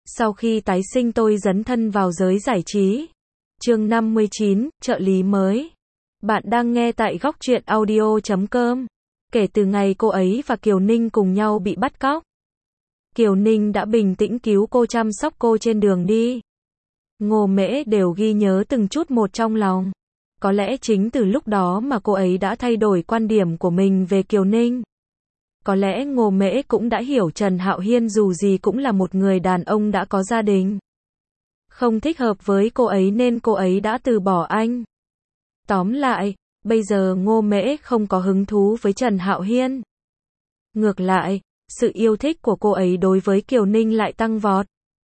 Sau khi tái sinh tôi dấn thân vào giới giải trí. Chương 59, trợ lý mới. Bạn đang nghe tại góc truyện audio.com. Kể từ ngày cô ấy và Kiều Ninh cùng nhau bị bắt cóc, Kiều Ninh đã bình tĩnh cứu cô, chăm sóc cô trên đường đi. Ngô Mễ đều ghi nhớ từng chút một trong lòng. Có lẽ chính từ lúc đó mà cô ấy đã thay đổi quan điểm của mình về Kiều Ninh. Có lẽ Ngô Mễ cũng đã hiểu Trần Hạo Hiên dù gì cũng là một người đàn ông đã có gia đình. Không thích hợp với cô ấy nên cô ấy đã từ bỏ anh. Tóm lại, bây giờ Ngô Mễ không có hứng thú với Trần Hạo Hiên. Ngược lại, sự yêu thích của cô ấy đối với Kiều Ninh lại tăng vọt.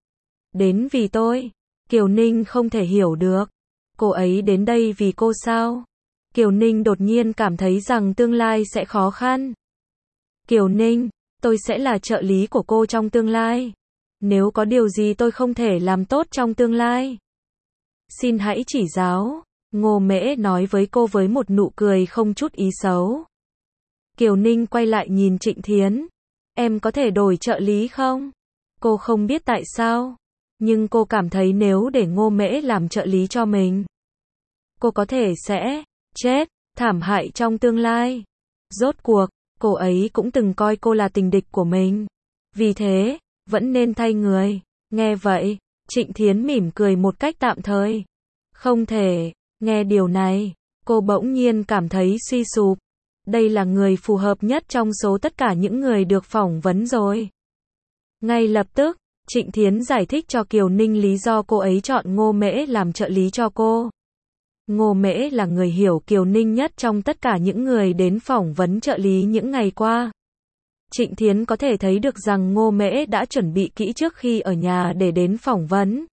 Đến vì tôi. Kiều Ninh không thể hiểu được. Cô ấy đến đây vì cô sao? Kiều Ninh đột nhiên cảm thấy rằng tương lai sẽ khó khăn. Kiều Ninh, tôi sẽ là trợ lý của cô trong tương lai. Nếu có điều gì tôi không thể làm tốt trong tương lai, xin hãy chỉ giáo. Ngô Mễ nói với cô với một nụ cười không chút ý xấu. Kiều Ninh quay lại nhìn Trịnh Thiến. Em có thể đổi trợ lý không? Cô không biết tại sao, nhưng cô cảm thấy nếu để Ngô Mễ làm trợ lý cho mình, cô có thể sẽ chết thảm hại trong tương lai. Rốt cuộc, cô ấy cũng từng coi cô là tình địch của mình. Vì thế, vẫn nên thay người. Nghe vậy, Trịnh Thiến mỉm cười một cách tạm thời. Không thể. Nghe điều này, cô bỗng nhiên cảm thấy suy sụp. Đây là người phù hợp nhất trong số tất cả những người được phỏng vấn rồi. Ngay lập tức, Trịnh Thiến giải thích cho Kiều Ninh lý do cô ấy chọn Ngô Mễ làm trợ lý cho cô. Ngô Mễ là người hiểu Kiều Ninh nhất trong tất cả những người đến phỏng vấn trợ lý những ngày qua. Trịnh Thiến có thể thấy được rằng Ngô Mễ đã chuẩn bị kỹ trước khi ở nhà để đến phỏng vấn.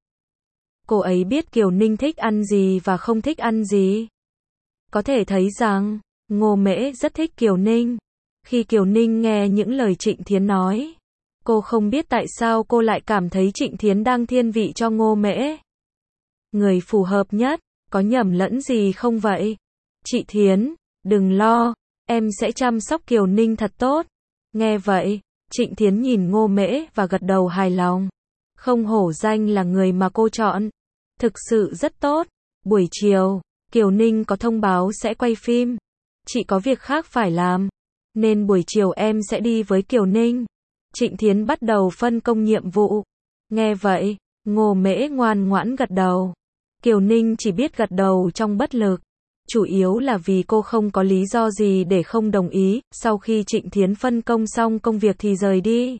Cô ấy biết Kiều Ninh thích ăn gì và không thích ăn gì. Có thể thấy rằng, Ngô Mễ rất thích Kiều Ninh. Khi Kiều Ninh nghe những lời Trịnh Thiến nói, cô không biết tại sao cô lại cảm thấy Trịnh Thiến đang thiên vị cho Ngô Mễ. Người phù hợp nhất, có nhầm lẫn gì không vậy? Chị Thiến, đừng lo, em sẽ chăm sóc Kiều Ninh thật tốt. Nghe vậy, Trịnh Thiến nhìn Ngô Mễ và gật đầu hài lòng. Không hổ danh là người mà cô chọn. Thực sự rất tốt. Buổi chiều, Kiều Ninh có thông báo sẽ quay phim. Chị có việc khác phải làm, nên buổi chiều em sẽ đi với Kiều Ninh. Trịnh Thiến bắt đầu phân công nhiệm vụ. Nghe vậy, Ngô Mễ ngoan ngoãn gật đầu. Kiều Ninh chỉ biết gật đầu trong bất lực. Chủ yếu là vì cô không có lý do gì để không đồng ý. Sau khi Trịnh Thiến phân công xong công việc thì rời đi.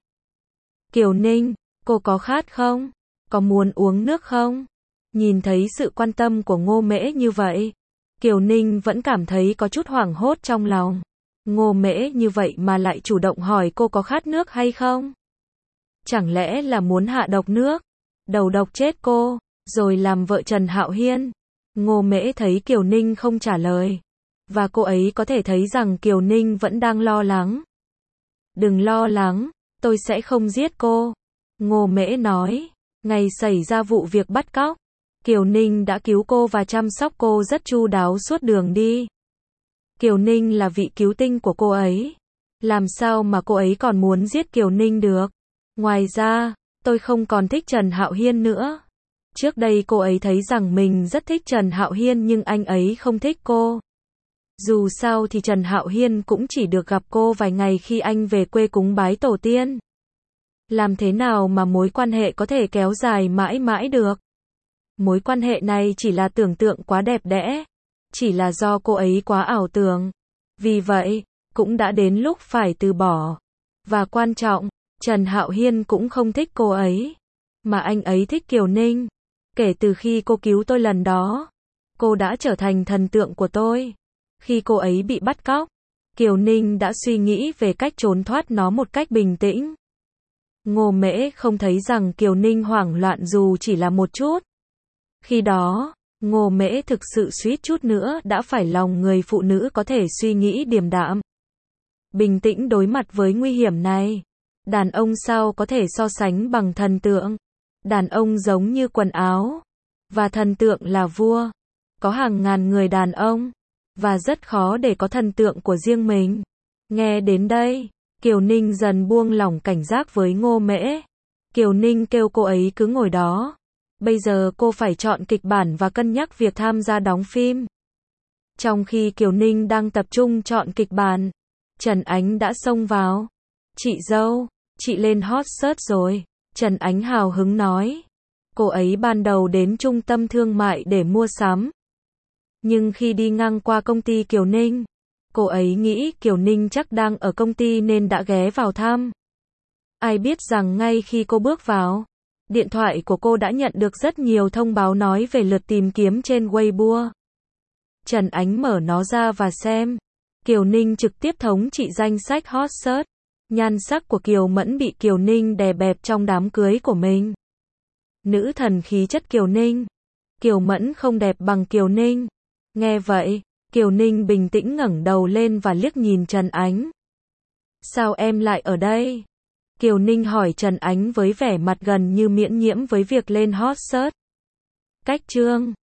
Kiều Ninh, cô có khát không? Có muốn uống nước không? Nhìn thấy sự quan tâm của Ngô Mễ như vậy, Kiều Ninh vẫn cảm thấy có chút hoảng hốt trong lòng. Ngô Mễ như vậy mà lại chủ động hỏi cô có khát nước hay không? Chẳng lẽ là muốn hạ độc nước, đầu độc chết cô, rồi làm vợ Trần Hạo Hiên? Ngô Mễ thấy Kiều Ninh không trả lời, và cô ấy có thể thấy rằng Kiều Ninh vẫn đang lo lắng. Đừng lo lắng, tôi sẽ không giết cô. Ngô Mễ nói, ngày xảy ra vụ việc bắt cóc, Kiều Ninh đã cứu cô và chăm sóc cô rất chu đáo suốt đường đi. Kiều Ninh là vị cứu tinh của cô ấy. Làm sao mà cô ấy còn muốn giết Kiều Ninh được? Ngoài ra, tôi không còn thích Trần Hạo Hiên nữa. Trước đây cô ấy thấy rằng mình rất thích Trần Hạo Hiên nhưng anh ấy không thích cô. Dù sao thì Trần Hạo Hiên cũng chỉ được gặp cô vài ngày khi anh về quê cúng bái tổ tiên. Làm thế nào mà mối quan hệ có thể kéo dài mãi mãi được? Mối quan hệ này chỉ là tưởng tượng quá đẹp đẽ. Chỉ là do cô ấy quá ảo tưởng. Vì vậy, cũng đã đến lúc phải từ bỏ. Và quan trọng, Trần Hạo Hiên cũng không thích cô ấy, mà anh ấy thích Kiều Ninh. Kể từ khi cô cứu tôi lần đó, cô đã trở thành thần tượng của tôi. Khi cô ấy bị bắt cóc, Kiều Ninh đã suy nghĩ về cách trốn thoát nó một cách bình tĩnh. Ngô Mễ không thấy rằng Kiều Ninh hoảng loạn dù chỉ là một chút. Khi đó, Ngô Mễ thực sự suýt chút nữa đã phải lòng người phụ nữ có thể suy nghĩ điềm đạm, bình tĩnh đối mặt với nguy hiểm này. Đàn ông sao có thể so sánh bằng thần tượng? Đàn ông giống như quần áo, và thần tượng là vua. Có hàng ngàn người đàn ông, và rất khó để có thần tượng của riêng mình. Nghe đến đây, Kiều Ninh dần buông lỏng cảnh giác với Ngô Mễ. Kiều Ninh kêu cô ấy cứ ngồi đó. Bây giờ cô phải chọn kịch bản và cân nhắc việc tham gia đóng phim. Trong khi Kiều Ninh đang tập trung chọn kịch bản, Trần Ánh đã xông vào. Chị dâu, chị lên hot search rồi. Trần Ánh hào hứng nói. Cô ấy ban đầu đến trung tâm thương mại để mua sắm. Nhưng khi đi ngang qua công ty Kiều Ninh, cô ấy nghĩ Kiều Ninh chắc đang ở công ty nên đã ghé vào thăm. Ai biết rằng ngay khi cô bước vào, điện thoại của cô đã nhận được rất nhiều thông báo nói về lượt tìm kiếm trên Weibo. Trần Ánh mở nó ra và xem. Kiều Ninh trực tiếp thống trị danh sách hot search. Nhan sắc của Kiều Mẫn bị Kiều Ninh đè bẹp trong đám cưới của mình. Nữ thần khí chất Kiều Ninh. Kiều Mẫn không đẹp bằng Kiều Ninh. Nghe vậy, Kiều Ninh bình tĩnh ngẩng đầu lên và liếc nhìn Trần Ánh. Sao em lại ở đây? Kiều Ninh hỏi Trần Ánh với vẻ mặt gần như miễn nhiễm với việc lên hot search. Cách chương